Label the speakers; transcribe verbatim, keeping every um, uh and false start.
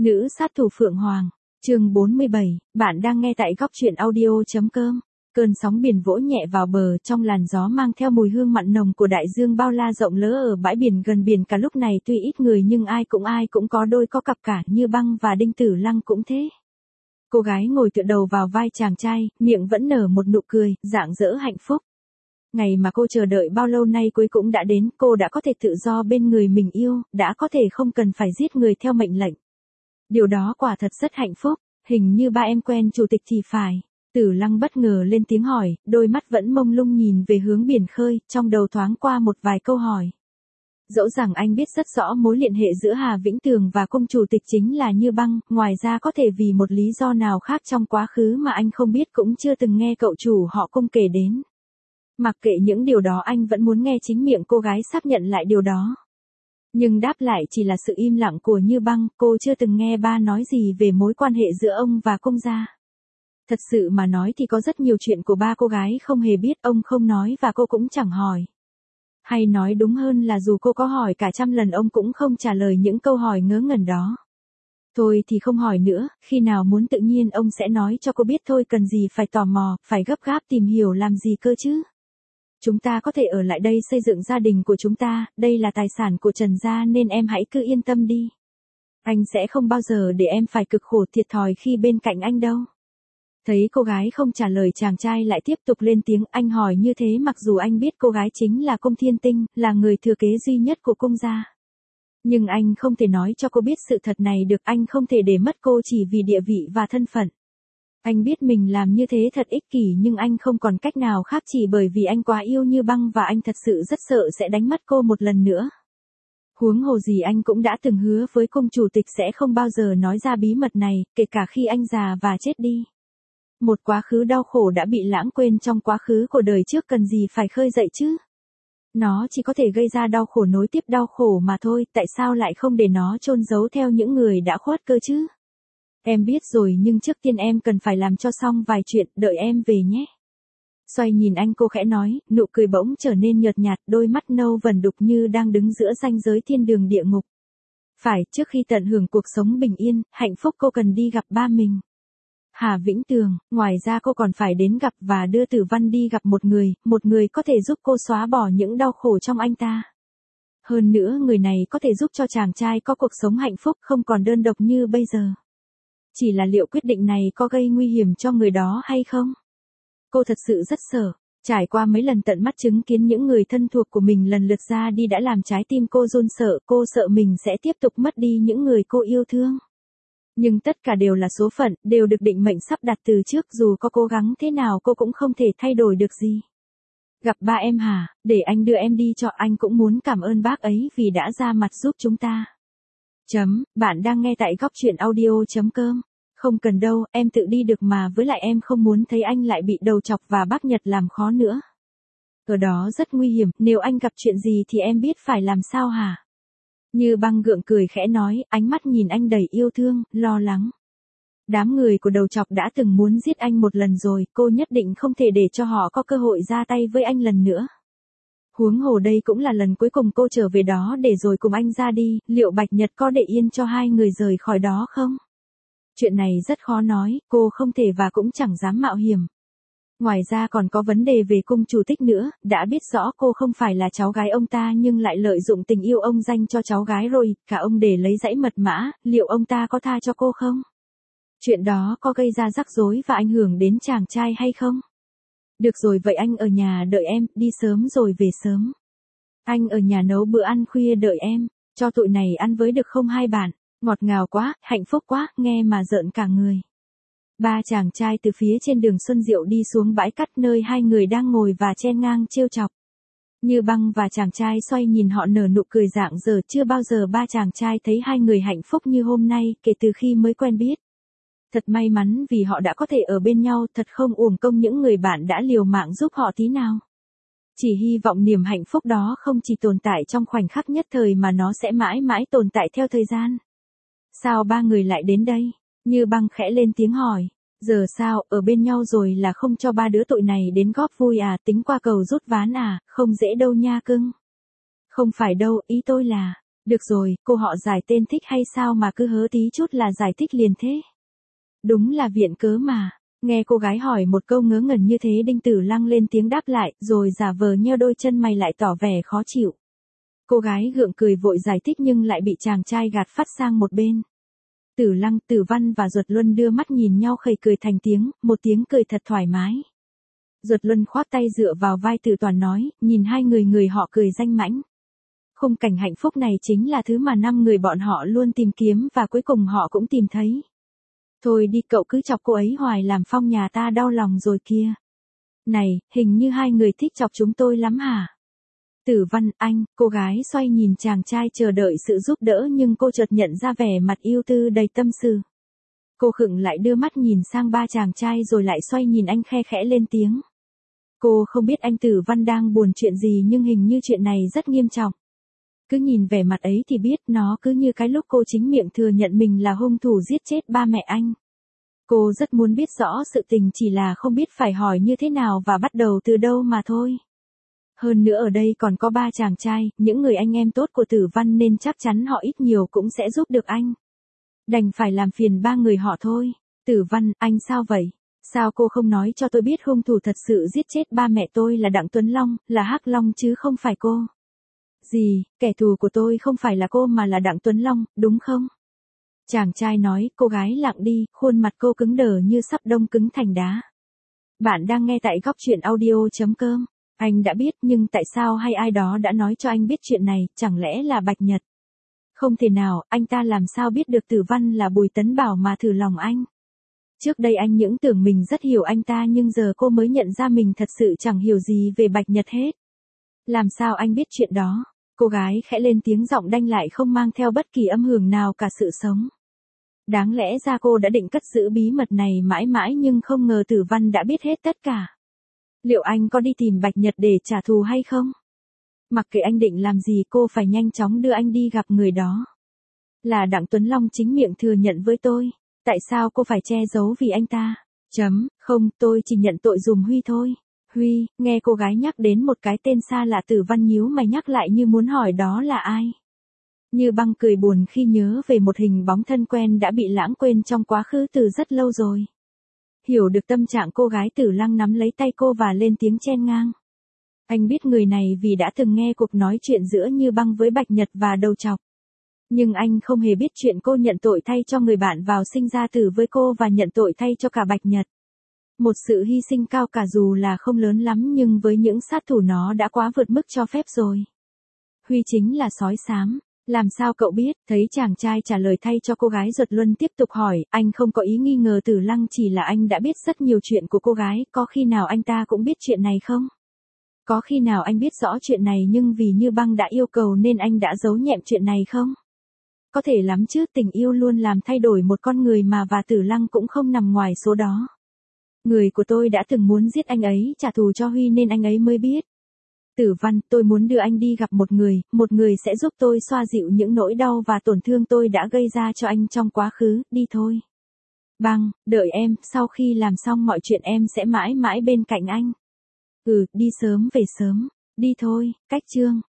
Speaker 1: Nữ sát thủ Phượng Hoàng, chương bốn mươi bảy, bạn đang nghe tại góc truyện audio.com. Cơn sóng biển vỗ nhẹ vào bờ, trong làn gió mang theo mùi hương mặn nồng của đại dương bao la rộng lớn ở bãi biển gần biển cả. Lúc này tuy ít người nhưng ai cũng ai cũng có đôi có cặp cả, Như Băng và Đinh Tử Lăng cũng thế. Cô gái ngồi tựa đầu vào vai chàng trai, miệng vẫn nở một nụ cười, rạng rỡ hạnh phúc. Ngày mà cô chờ đợi bao lâu nay cuối cũng đã đến, cô đã có thể tự do bên người mình yêu, đã có thể không cần phải giết người theo mệnh lệnh. Điều đó quả thật rất hạnh phúc, hình như ba em quen chủ tịch thì phải. Tử Lăng bất ngờ lên tiếng hỏi, đôi mắt vẫn mông lung nhìn về hướng biển khơi, trong đầu thoáng qua một vài câu hỏi. Dẫu rằng anh biết rất rõ mối liên hệ giữa Hà Vĩnh Tường và cung chủ tịch chính là Như Băng, ngoài ra có thể vì một lý do nào khác trong quá khứ mà anh không biết cũng chưa từng nghe cậu chủ họ Cung kể đến. Mặc kệ những điều đó, anh vẫn muốn nghe chính miệng cô gái xác nhận lại điều đó. Nhưng đáp lại chỉ là sự im lặng của Như Băng, cô chưa từng nghe ba nói gì về mối quan hệ giữa ông và Cung gia. Thật sự mà nói thì có rất nhiều chuyện của ba cô gái không hề biết, ông không nói và cô cũng chẳng hỏi. Hay nói đúng hơn là dù cô có hỏi cả trăm lần ông cũng không trả lời những câu hỏi ngớ ngẩn đó. Thôi thì không hỏi nữa, khi nào muốn tự nhiên ông sẽ nói cho cô biết thôi, cần gì phải tò mò, phải gấp gáp tìm hiểu làm gì cơ chứ. Chúng ta có thể ở lại đây xây dựng gia đình của chúng ta, đây là tài sản của Trần gia nên em hãy cứ yên tâm đi. Anh sẽ không bao giờ để em phải cực khổ thiệt thòi khi bên cạnh anh đâu. Thấy cô gái không trả lời, chàng trai lại tiếp tục lên tiếng, anh hỏi như thế mặc dù anh biết cô gái chính là Cung Thiên Tinh, là người thừa kế duy nhất của Cung gia. Nhưng anh không thể nói cho cô biết sự thật này được, anh không thể để mất cô chỉ vì địa vị và thân phận. Anh biết mình làm như thế thật ích kỷ nhưng anh không còn cách nào khác, chỉ bởi vì anh quá yêu Như Băng và anh thật sự rất sợ sẽ đánh mất cô một lần nữa. Huống hồ gì anh cũng đã từng hứa với cung chủ tịch sẽ không bao giờ nói ra bí mật này, kể cả khi anh già và chết đi. Một quá khứ đau khổ đã bị lãng quên trong quá khứ của đời trước, cần gì phải khơi dậy chứ. Nó chỉ có thể gây ra đau khổ nối tiếp đau khổ mà thôi, tại sao lại không để nó chôn giấu theo những người đã khuất cơ chứ? Em biết rồi nhưng trước tiên em cần phải làm cho xong vài chuyện, đợi em về nhé. Xoay nhìn anh, cô khẽ nói, nụ cười bỗng trở nên nhợt nhạt, đôi mắt nâu vẩn đục như đang đứng giữa ranh giới thiên đường địa ngục. Phải, trước khi tận hưởng cuộc sống bình yên, hạnh phúc, cô cần đi gặp ba mình. Hà Vĩnh Tường, ngoài ra cô còn phải đến gặp và đưa Tử Văn đi gặp một người, một người có thể giúp cô xóa bỏ những đau khổ trong anh ta. Hơn nữa người này có thể giúp cho chàng trai có cuộc sống hạnh phúc, không còn đơn độc như bây giờ. Chỉ là liệu quyết định này có gây nguy hiểm cho người đó hay không? Cô thật sự rất sợ. Trải qua mấy lần tận mắt chứng kiến những người thân thuộc của mình lần lượt ra đi đã làm trái tim cô run sợ, cô sợ mình sẽ tiếp tục mất đi những người cô yêu thương. Nhưng tất cả đều là số phận, đều được định mệnh sắp đặt từ trước, dù có cố gắng thế nào cô cũng không thể thay đổi được gì. Gặp ba em hả, để anh đưa em đi cho, anh cũng muốn cảm ơn bác ấy vì đã ra mặt giúp chúng ta. Chấm, bạn đang nghe tại góc truyện audio.com. Không cần đâu, em tự đi được mà, với lại em không muốn thấy anh lại bị đầu chọc và bác Nhật làm khó nữa. Ở đó rất nguy hiểm, nếu anh gặp chuyện gì thì em biết phải làm sao hả? Như Băng gượng cười khẽ nói, ánh mắt nhìn anh đầy yêu thương, lo lắng. Đám người của đầu chọc đã từng muốn giết anh một lần rồi, cô nhất định không thể để cho họ có cơ hội ra tay với anh lần nữa. Huống hồ đây cũng là lần cuối cùng cô trở về đó để rồi cùng anh ra đi, liệu Bạch Nhật có để yên cho hai người rời khỏi đó không? Chuyện này rất khó nói, cô không thể và cũng chẳng dám mạo hiểm. Ngoài ra còn có vấn đề về cung chủ tịch nữa, đã biết rõ cô không phải là cháu gái ông ta nhưng lại lợi dụng tình yêu ông dành cho cháu gái rồi, cả ông để lấy dãy mật mã, liệu ông ta có tha cho cô không? Chuyện đó có gây ra rắc rối và ảnh hưởng đến chàng trai hay không? Được rồi, vậy anh ở nhà đợi em, đi sớm rồi về sớm. Anh ở nhà nấu bữa ăn khuya đợi em, cho tụi này ăn với được không hai bạn? Ngọt ngào quá, hạnh phúc quá, nghe mà rợn cả người. Ba chàng trai từ phía trên đường Xuân Diệu đi xuống bãi cát nơi hai người đang ngồi và chen ngang trêu chọc. Như Băng và chàng trai xoay nhìn họ nở nụ cười rạng rỡ, chưa bao giờ ba chàng trai thấy hai người hạnh phúc như hôm nay kể từ khi mới quen biết. Thật may mắn vì họ đã có thể ở bên nhau, thật không uổng công những người bạn đã liều mạng giúp họ tí nào. Chỉ hy vọng niềm hạnh phúc đó không chỉ tồn tại trong khoảnh khắc nhất thời mà nó sẽ mãi mãi tồn tại theo thời gian. Sao ba người lại đến đây? Như Băng khẽ lên tiếng hỏi. Giờ sao, ở bên nhau rồi là không cho ba đứa tụi này đến góp vui à, tính qua cầu rút ván à, không dễ đâu nha cưng. Không phải đâu, ý tôi là, Được rồi, cô họ giải tên thích hay sao mà cứ hớ tí chút là giải thích liền thế? Đúng là viện cớ mà. Nghe cô gái hỏi một câu ngớ ngẩn như thế, Đinh Tử Lăng lên tiếng đáp lại, rồi giả vờ nheo đôi chân mày lại tỏ vẻ khó chịu. Cô gái gượng cười vội giải thích nhưng lại bị chàng trai gạt phắt sang một bên. Tử Lăng, Tử Văn và Duật Luân đưa mắt nhìn nhau khẩy cười thành tiếng, một tiếng cười thật thoải mái. Duật Luân khoác tay dựa vào vai Tử Toàn nói, nhìn hai người người họ cười danh mãnh. Khung cảnh hạnh phúc này chính là thứ mà năm người bọn họ luôn tìm kiếm và cuối cùng họ cũng tìm thấy. Thôi đi, cậu cứ chọc cô ấy hoài làm Phong nhà ta đau lòng rồi kia. Này, hình như hai người thích chọc chúng tôi lắm hả? Tử Văn, anh, cô gái xoay nhìn chàng trai chờ đợi sự giúp đỡ nhưng cô chợt nhận ra vẻ mặt yêu tư đầy tâm sự. Cô khựng lại đưa mắt nhìn sang ba chàng trai rồi lại xoay nhìn anh khe khẽ lên tiếng. Cô không biết anh Tử Văn đang buồn chuyện gì nhưng hình như chuyện này rất nghiêm trọng. Cứ nhìn vẻ mặt ấy thì biết nó cứ như cái lúc cô chính miệng thừa nhận mình là hung thủ giết chết ba mẹ anh. Cô rất muốn biết rõ sự tình chỉ là không biết phải hỏi như thế nào và bắt đầu từ đâu mà thôi. Hơn nữa ở đây còn có ba chàng trai, những người anh em tốt của Tử Văn nên chắc chắn họ ít nhiều cũng sẽ giúp được anh. Đành phải làm phiền ba người họ thôi. Tử Văn, anh sao vậy? Sao cô không nói cho tôi biết hung thủ thật sự giết chết ba mẹ tôi là Đặng Tuấn Long, là Hắc Long chứ không phải cô? Gì, kẻ thù của tôi không phải là cô mà là Đặng Tuấn Long, đúng không? Chàng trai nói, cô gái lặng đi, khuôn mặt cô cứng đờ như sắp đông cứng thành đá. Bạn đang nghe tại góc truyện audio.com. Anh đã biết nhưng tại sao hay ai đó đã nói cho anh biết chuyện này, chẳng lẽ là Bạch Nhật? Không thể nào, anh ta làm sao biết được Tử Văn là Bùi Tấn Bảo mà thử lòng anh? Trước đây anh những tưởng mình rất hiểu anh ta nhưng giờ cô mới nhận ra mình thật sự chẳng hiểu gì về Bạch Nhật hết. Làm sao anh biết chuyện đó? Cô gái khẽ lên tiếng giọng đanh lại không mang theo bất kỳ âm hưởng nào cả sự sống. Đáng lẽ ra cô đã định cất giữ bí mật này mãi mãi nhưng không ngờ Tử Văn đã biết hết tất cả. Liệu anh có đi tìm Bạch Nhật để trả thù hay không? Mặc kệ anh định làm gì cô phải nhanh chóng đưa anh đi gặp người đó. Là Đặng Tuấn Long chính miệng thừa nhận với tôi. Tại sao cô phải che giấu vì anh ta? Chấm, không, tôi chỉ nhận tội dùm Huy thôi. Huy, nghe cô gái nhắc đến một cái tên xa lạ, Tử Văn nhíu mày nhắc lại như muốn hỏi đó là ai. Như Băng cười buồn khi nhớ về một hình bóng thân quen đã bị lãng quên trong quá khứ từ rất lâu rồi. Hiểu được tâm trạng cô gái, Tử Lăng nắm lấy tay cô và lên tiếng chen ngang. Anh biết người này vì đã từng nghe cuộc nói chuyện giữa Như Băng với Bạch Nhật và Đầu Chọc. Nhưng anh không hề biết chuyện cô nhận tội thay cho người bạn vào sinh ra tử với cô và nhận tội thay cho cả Bạch Nhật. Một sự hy sinh cao cả dù là không lớn lắm nhưng với những sát thủ nó đã quá vượt mức cho phép rồi. Huy chính là sói xám. Làm sao cậu biết? Thấy chàng trai trả lời thay cho cô gái, Duật Luân tiếp tục hỏi, anh không có ý nghi ngờ Tử Lăng, chỉ là anh đã biết rất nhiều chuyện của cô gái, có khi nào anh ta cũng biết chuyện này không? Có khi nào anh biết rõ chuyện này nhưng vì Như Băng đã yêu cầu nên anh đã giấu nhẹm chuyện này không? Có thể lắm chứ, tình yêu luôn làm thay đổi một con người mà, và Tử Lăng cũng không nằm ngoài số đó. Người của tôi đã từng muốn giết anh ấy trả thù cho Huy nên anh ấy mới biết. Tử Văn, tôi muốn đưa anh đi gặp một người, một người sẽ giúp tôi xoa dịu những nỗi đau và tổn thương tôi đã gây ra cho anh trong quá khứ, đi thôi. Băng, đợi em, sau khi làm xong mọi chuyện em sẽ mãi mãi bên cạnh anh. Ừ, đi sớm về sớm, đi thôi, cách chương.